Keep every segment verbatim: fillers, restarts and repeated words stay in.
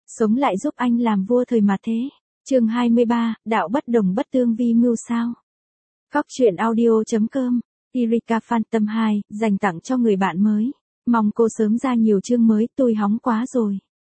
sống lại giúp anh làm vua thời mà thế. Chương hai mươi ba, đạo bất đồng bất tương vi mưu sao. Cóc truyện audio.com, Erika Phantom hai, dành tặng cho người bạn mới. Mong cô sớm ra nhiều chương mới, tôi hóng quá rồi.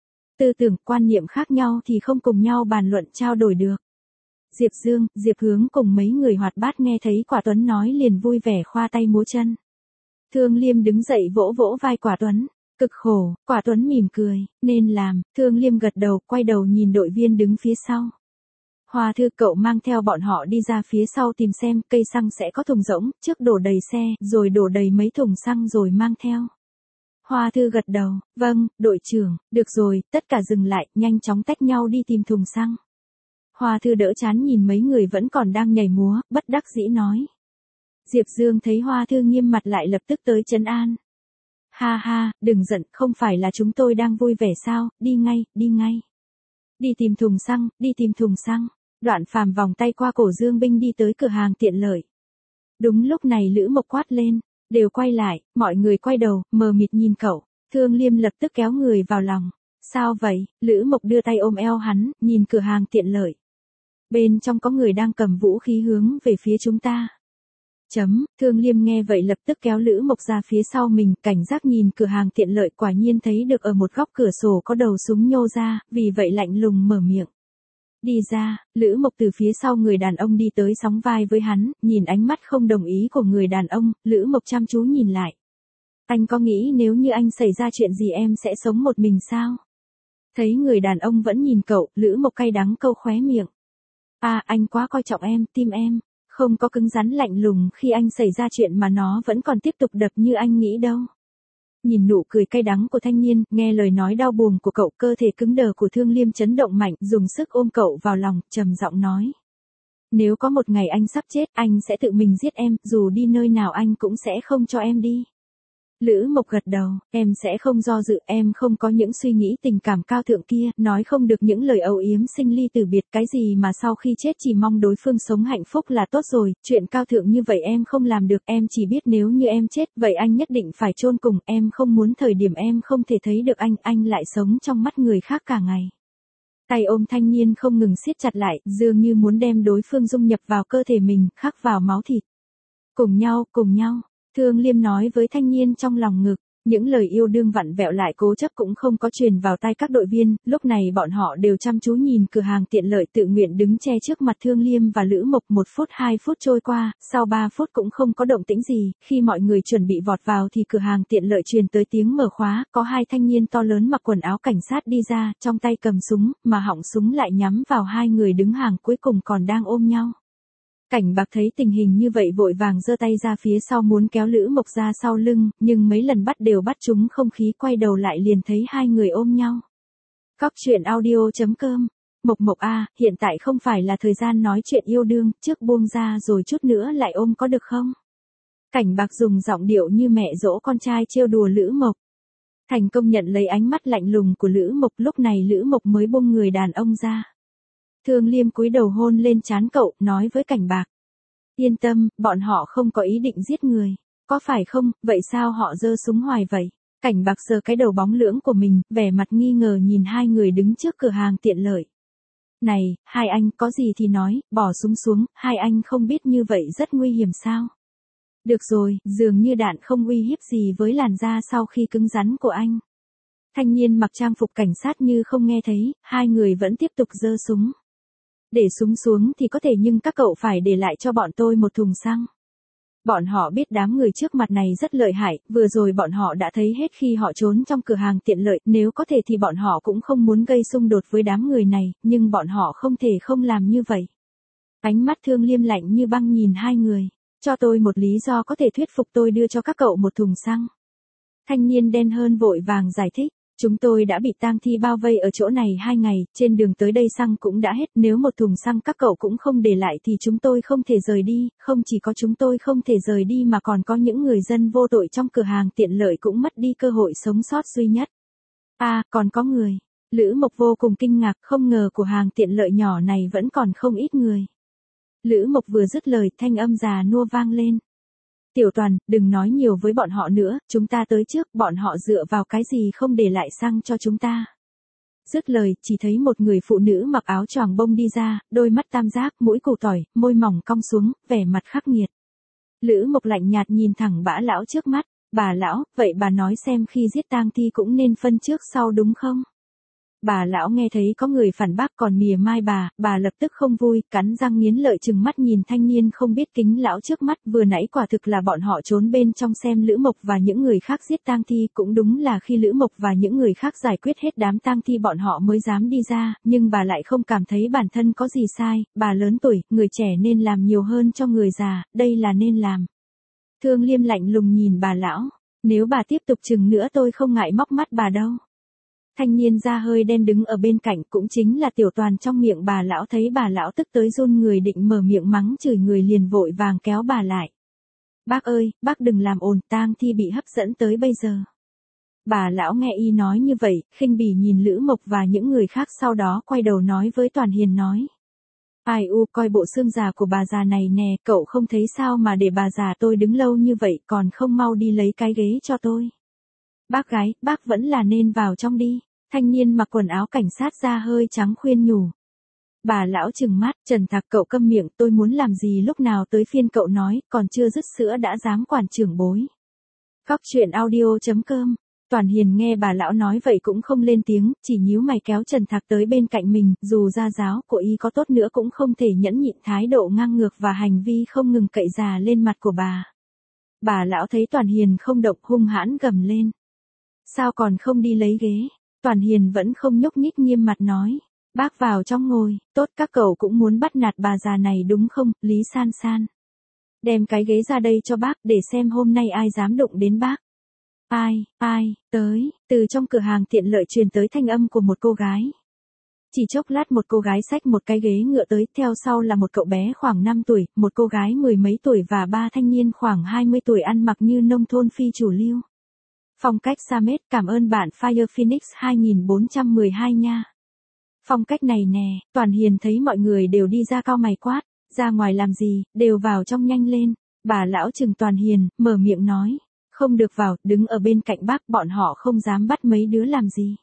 Tư tưởng, quan niệm khác nhau thì không cùng nhau bàn luận trao đổi được. Diệp Dương, Diệp Hướng cùng mấy người hoạt bát nghe thấy Quả Tuấn nói liền vui vẻ khoa tay múa chân. Thương Liêm đứng dậy vỗ vỗ vai Quả Tuấn. Cực khổ, Quả Tuấn mỉm cười, nên làm. Thương Liêm gật đầu, quay đầu nhìn đội viên đứng phía sau. Hoa Thư, cậu mang theo bọn họ đi ra phía sau tìm xem cây xăng sẽ có thùng rỗng, trước đổ đầy xe, rồi đổ đầy mấy thùng xăng rồi mang theo. Hoa Thư gật đầu, vâng, đội trưởng, được rồi, tất cả dừng lại, nhanh chóng tách nhau đi tìm thùng xăng. Hoa Thư đỡ chán nhìn mấy người vẫn còn đang nhảy múa, bất đắc dĩ nói. Diệp Dương thấy Hoa Thư nghiêm mặt lại lập tức tới trấn an. Ha ha, đừng giận, không phải là chúng tôi đang vui vẻ sao, đi ngay, đi ngay. Đi tìm thùng xăng, đi tìm thùng xăng. Đoạn Phàm vòng tay qua cổ Dương Binh đi tới cửa hàng tiện lợi. Đúng lúc này Lữ Mộc quát lên, đều quay lại, mọi người quay đầu, mờ mịt nhìn cậu. Thương Liêm lập tức kéo người vào lòng. Sao vậy? Lữ Mộc đưa tay ôm eo hắn, nhìn cửa hàng tiện lợi. Bên trong có người đang cầm vũ khí hướng về phía chúng ta. Chấm, Thương Liêm nghe vậy lập tức kéo Lữ Mộc ra phía sau mình, cảnh giác nhìn cửa hàng tiện lợi, quả nhiên thấy được ở một góc cửa sổ có đầu súng nhô ra, vì vậy lạnh lùng mở miệng. Đi ra, Lữ Mộc từ phía sau người đàn ông đi tới sóng vai với hắn, nhìn ánh mắt không đồng ý của người đàn ông, Lữ Mộc chăm chú nhìn lại. Anh có nghĩ nếu như anh xảy ra chuyện gì em sẽ sống một mình sao? Thấy người đàn ông vẫn nhìn cậu, Lữ Mộc cay đắng câu khóe miệng. À, anh quá coi trọng em, tim em. Không có cứng rắn lạnh lùng khi anh xảy ra chuyện mà nó vẫn còn tiếp tục đập như anh nghĩ đâu. Nhìn nụ cười cay đắng của thanh niên, nghe lời nói đau buồn của cậu, cơ thể cứng đờ của Thương Liêm chấn động mạnh, dùng sức ôm cậu vào lòng, trầm giọng nói. Nếu có một ngày anh sắp chết, anh sẽ tự mình giết em, dù đi nơi nào anh cũng sẽ không cho em đi. Lữ Mộc gật đầu, em sẽ không do dự, em không có những suy nghĩ tình cảm cao thượng kia, nói không được những lời âu yếm sinh ly tử biệt, cái gì mà sau khi chết chỉ mong đối phương sống hạnh phúc là tốt rồi, chuyện cao thượng như vậy em không làm được, em chỉ biết nếu như em chết, vậy anh nhất định phải chôn cùng, em không muốn thời điểm em không thể thấy được anh, anh lại sống trong mắt người khác cả ngày. Tay ôm thanh niên không ngừng siết chặt lại, dường như muốn đem đối phương dung nhập vào cơ thể mình, khắc vào máu thịt. Cùng nhau, cùng nhau. Thương Liêm nói với thanh niên trong lòng ngực, những lời yêu đương vặn vẹo lại cố chấp cũng không có truyền vào tai các đội viên, lúc này bọn họ đều chăm chú nhìn cửa hàng tiện lợi tự nguyện đứng che trước mặt Thương Liêm và Lữ Mộc. Một phút hai phút trôi qua, sau ba phút cũng không có động tĩnh gì, khi mọi người chuẩn bị vọt vào thì cửa hàng tiện lợi truyền tới tiếng mở khóa, có hai thanh niên to lớn mặc quần áo cảnh sát đi ra, trong tay cầm súng, mà họng súng lại nhắm vào hai người đứng hàng cuối cùng còn đang ôm nhau. Cảnh Bạc thấy tình hình như vậy vội vàng giơ tay ra phía sau muốn kéo Lữ Mộc ra sau lưng, nhưng mấy lần bắt đều bắt trúng không khí, quay đầu lại liền thấy hai người ôm nhau. Cóc truyện audio.com, Mộc Mộc a, hiện tại không phải là thời gian nói chuyện yêu đương, trước buông ra rồi chút nữa lại ôm có được không? Cảnh Bạc dùng giọng điệu như mẹ dỗ con trai trêu đùa Lữ Mộc. Thành công nhận lấy ánh mắt lạnh lùng của Lữ Mộc, lúc này Lữ Mộc mới buông người đàn ông ra. Thương Liêm cúi đầu hôn lên trán cậu, nói với Cảnh Bạc. Yên tâm, bọn họ không có ý định giết người. Có phải không, vậy sao họ giơ súng hoài vậy? Cảnh Bạc sờ cái đầu bóng lưỡng của mình, vẻ mặt nghi ngờ nhìn hai người đứng trước cửa hàng tiện lợi. Này, hai anh, có gì thì nói, bỏ súng xuống, hai anh không biết như vậy rất nguy hiểm sao? Được rồi, dường như đạn không uy hiếp gì với làn da sau khi cứng rắn của anh. Thanh niên mặc trang phục cảnh sát như không nghe thấy, hai người vẫn tiếp tục giơ súng. Để súng xuống thì có thể nhưng các cậu phải để lại cho bọn tôi một thùng xăng. Bọn họ biết đám người trước mặt này rất lợi hại, vừa rồi bọn họ đã thấy hết khi họ trốn trong cửa hàng tiện lợi, nếu có thể thì bọn họ cũng không muốn gây xung đột với đám người này, nhưng bọn họ không thể không làm như vậy. Ánh mắt Thương Liêm lạnh như băng nhìn hai người, cho tôi một lý do có thể thuyết phục tôi đưa cho các cậu một thùng xăng. Thanh niên đen hơn vội vàng giải thích. Chúng tôi đã bị tang thi bao vây ở chỗ này hai ngày, trên đường tới đây xăng cũng đã hết, nếu một thùng xăng các cậu cũng không để lại thì chúng tôi không thể rời đi, không chỉ có chúng tôi không thể rời đi mà còn có những người dân vô tội trong cửa hàng tiện lợi cũng mất đi cơ hội sống sót duy nhất. À, còn có người. Lữ Mộc vô cùng kinh ngạc, không ngờ của hàng tiện lợi nhỏ này vẫn còn không ít người. Lữ Mộc vừa dứt lời, thanh âm già nua vang lên. Tiểu Toàn, đừng nói nhiều với bọn họ nữa, chúng ta tới trước, bọn họ dựa vào cái gì không để lại xăng cho chúng ta. Dứt lời, chỉ thấy một người phụ nữ mặc áo choàng bông đi ra, đôi mắt tam giác, mũi củ tỏi, môi mỏng cong xuống, vẻ mặt khắc nghiệt. Lữ Mộc lạnh nhạt nhìn thẳng bả lão trước mắt, bà lão, vậy bà nói xem khi giết tang thi cũng nên phân trước sau đúng không? Bà lão nghe thấy có người phản bác còn mỉa mai bà, bà lập tức không vui, cắn răng nghiến lợi trừng mắt nhìn thanh niên không biết kính lão trước mắt, vừa nãy quả thực là bọn họ trốn bên trong xem Lữ Mộc và những người khác giết tang thi, cũng đúng là khi Lữ Mộc và những người khác giải quyết hết đám tang thi bọn họ mới dám đi ra, nhưng bà lại không cảm thấy bản thân có gì sai, bà lớn tuổi, người trẻ nên làm nhiều hơn cho người già, đây là nên làm. Thương Liêm lạnh lùng nhìn bà lão, nếu bà tiếp tục chừng nữa tôi không ngại móc mắt bà đâu. Thanh niên da hơi đen đứng ở bên cạnh cũng chính là Tiểu Toàn trong miệng bà lão thấy bà lão tức tới run người định mở miệng mắng chửi người liền vội vàng kéo bà lại. Bác ơi, bác đừng làm ồn, tang thi bị hấp dẫn tới bây giờ. Bà lão nghe y nói như vậy, khinh bỉ nhìn Lữ Mộc và những người khác sau đó quay đầu nói với Toàn Hiền nói. Ai u coi bộ xương già của bà già này nè, cậu không thấy sao mà để bà già tôi đứng lâu như vậy còn không mau đi lấy cái ghế cho tôi. Bác gái, bác vẫn là nên vào trong đi. Thanh niên mặc quần áo cảnh sát da hơi trắng khuyên nhủ. Bà lão trừng mắt, Trần Thạc cậu câm miệng, tôi muốn làm gì lúc nào tới phiên cậu nói, còn chưa dứt sữa đã dám quản trưởng bối. Cóc truyện audio chấm com. Toàn Hiền nghe bà lão nói vậy cũng không lên tiếng, chỉ nhíu mày kéo Trần Thạc tới bên cạnh mình, dù gia giáo của y có tốt nữa cũng không thể nhẫn nhịn thái độ ngang ngược và hành vi không ngừng cậy già lên mặt của bà. Bà lão thấy Toàn Hiền không động hung hãn gầm lên. Sao còn không đi lấy ghế? Toàn Hiền vẫn không nhúc nhích nghiêm mặt nói. Bác vào trong ngồi, tốt các cậu cũng muốn bắt nạt bà già này đúng không, Lý San San. Đem cái ghế ra đây cho bác để xem hôm nay ai dám đụng đến bác. Ai, ai, tới, từ trong cửa hàng tiện lợi truyền tới thanh âm của một cô gái. Chỉ chốc lát một cô gái xách một cái ghế ngựa tới, theo sau là một cậu bé khoảng năm tuổi, một cô gái mười mấy tuổi và ba thanh niên khoảng hai mươi tuổi ăn mặc như nông thôn phi chủ lưu. Phong cách Samet, cảm ơn bạn Fire Phoenix hai bốn một hai nha. Phong cách này nè, Toàn Hiền thấy mọi người đều đi ra cau mày quát, ra ngoài làm gì, đều vào trong nhanh lên. Bà lão trừng Toàn Hiền, mở miệng nói, không được vào, đứng ở bên cạnh bác, bọn họ không dám bắt mấy đứa làm gì.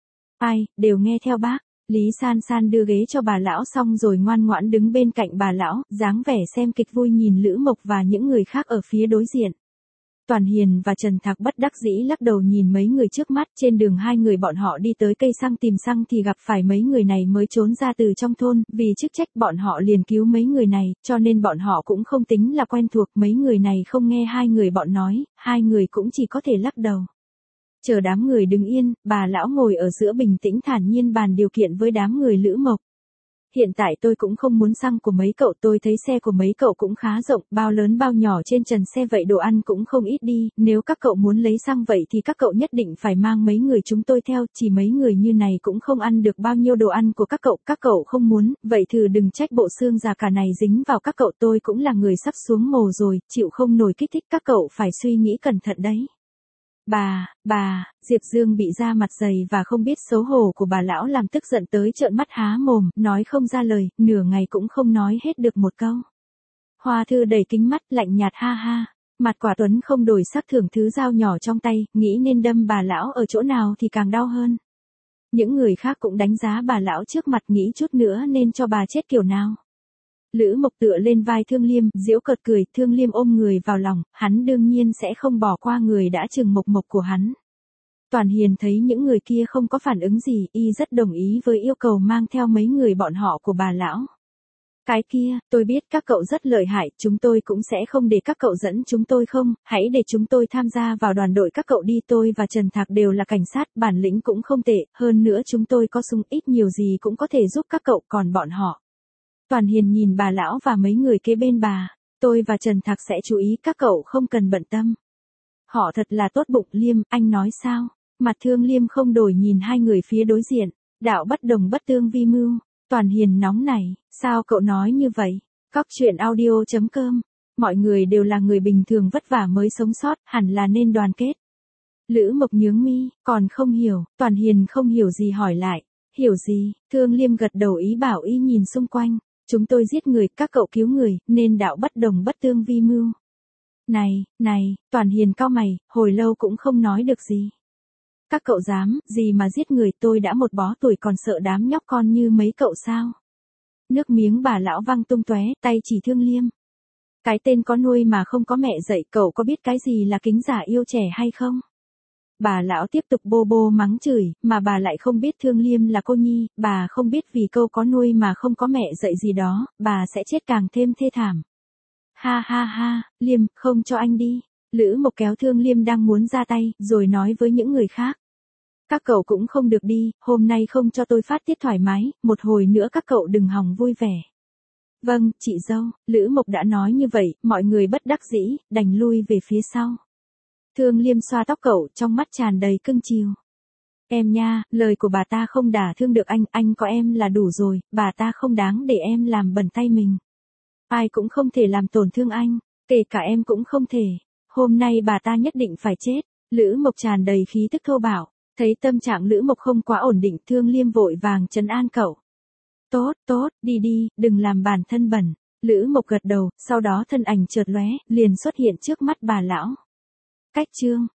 Ai, đều nghe theo bác. Lý San San đưa ghế cho bà lão xong rồi ngoan ngoãn đứng bên cạnh bà lão, dáng vẻ xem kịch vui nhìn Lữ Mộc và những người khác ở phía đối diện. Toàn Hiền và Trần Thạc bất đắc dĩ lắc đầu nhìn mấy người trước mắt, trên đường hai người bọn họ đi tới cây xăng tìm xăng thì gặp phải mấy người này mới trốn ra từ trong thôn, vì chức trách bọn họ liền cứu mấy người này, cho nên bọn họ cũng không tính là quen thuộc, mấy người này không nghe hai người bọn nói, hai người cũng chỉ có thể lắc đầu. Chờ đám người đứng yên, bà lão ngồi ở giữa bình tĩnh thản nhiên bàn điều kiện với đám người Lữ Mộc. Hiện tại tôi cũng không muốn xăng của mấy cậu, tôi thấy xe của mấy cậu cũng khá rộng, bao lớn bao nhỏ trên trần xe vậy đồ ăn cũng không ít đi, nếu các cậu muốn lấy xăng vậy thì các cậu nhất định phải mang mấy người chúng tôi theo, chỉ mấy người như này cũng không ăn được bao nhiêu đồ ăn của các cậu, các cậu không muốn, vậy thử đừng trách bộ xương già cả này dính vào các cậu, tôi cũng là người sắp xuống mồ rồi, chịu không nổi kích thích, các cậu phải suy nghĩ cẩn thận đấy. Bà, bà, Diệp Dương bị ra mặt dày và không biết xấu hổ của bà lão làm tức giận tới trợn mắt há mồm, nói không ra lời, nửa ngày cũng không nói hết được một câu. Hoa Thư đầy kính mắt, lạnh nhạt ha ha, mặt quả Tuấn không đổi sắc thưởng thứ dao nhỏ trong tay, nghĩ nên đâm bà lão ở chỗ nào thì càng đau hơn. Những người khác cũng đánh giá bà lão trước mặt nghĩ chút nữa nên cho bà chết kiểu nào. Lữ Mộc tựa lên vai Thương Liêm, giễu cợt cười, Thương Liêm ôm người vào lòng, hắn đương nhiên sẽ không bỏ qua người đã trừng mộc mộc của hắn. Toàn Hiền thấy những người kia không có phản ứng gì, y rất đồng ý với yêu cầu mang theo mấy người bọn họ của bà lão. Cái kia, tôi biết các cậu rất lợi hại, chúng tôi cũng sẽ không để các cậu dẫn chúng tôi không, hãy để chúng tôi tham gia vào đoàn đội các cậu đi, tôi và Trần Thạc đều là cảnh sát, bản lĩnh cũng không tệ, hơn nữa chúng tôi có súng, ít nhiều gì cũng có thể giúp các cậu, còn bọn họ. Toàn Hiền nhìn bà lão và mấy người kế bên bà, tôi và Trần Thạc sẽ chú ý, các cậu không cần bận tâm. Họ thật là tốt bụng. Liêm, anh nói sao? Mặt Thương Liêm không đổi nhìn hai người phía đối diện, đạo bất đồng bất tương vi mưu. Toàn Hiền nóng nảy, sao cậu nói như vậy? Cóc truyện audio chấm com, mọi người đều là người bình thường vất vả mới sống sót, hẳn là nên đoàn kết. Lữ Mộc nhướng mi, còn không hiểu, Toàn Hiền không hiểu gì hỏi lại, hiểu gì? Thương Liêm gật đầu ý bảo y nhìn xung quanh. Chúng tôi giết người, các cậu cứu người, nên đạo bất đồng bất tương vi mưu. Này, này, Toàn Hiền cau mày, hồi lâu cũng không nói được gì. Các cậu dám, gì mà giết người, tôi đã một bó tuổi còn sợ đám nhóc con như mấy cậu sao? Nước miếng bà lão văng tung tóe, tay chỉ Thương Liêm. Cái tên có nuôi mà không có mẹ dạy, cậu có biết cái gì là kính giả yêu trẻ hay không? Bà lão tiếp tục bô bô mắng chửi, mà bà lại không biết Thương Liêm là cô nhi, bà không biết vì câu có nuôi mà không có mẹ dạy gì đó, bà sẽ chết càng thêm thê thảm. Ha ha ha, Liêm, không cho anh đi. Lữ Mộc kéo Thương Liêm đang muốn ra tay, rồi nói với những người khác. Các cậu cũng không được đi, hôm nay không cho tôi phát tiết thoải mái, một hồi nữa các cậu đừng hòng vui vẻ. Vâng, chị dâu, Lữ Mộc đã nói như vậy, mọi người bất đắc dĩ, đành lui về phía sau. Thương Liêm xoa tóc cậu, trong mắt tràn đầy cưng chiều. Em nha, lời của bà ta không đả thương được anh, anh có em là đủ rồi, bà ta không đáng để em làm bẩn tay mình. Ai cũng không thể làm tổn thương anh, kể cả em cũng không thể. Hôm nay bà ta nhất định phải chết. Lữ Mộc tràn đầy khí tức thô bạo. Thấy tâm trạng Lữ Mộc không quá ổn định, Thương Liêm vội vàng trấn an cậu. Tốt, tốt, đi đi, đừng làm bản thân bẩn. Lữ Mộc gật đầu, sau đó thân ảnh chợt lóe, liền xuất hiện trước mắt bà lão. Cách chương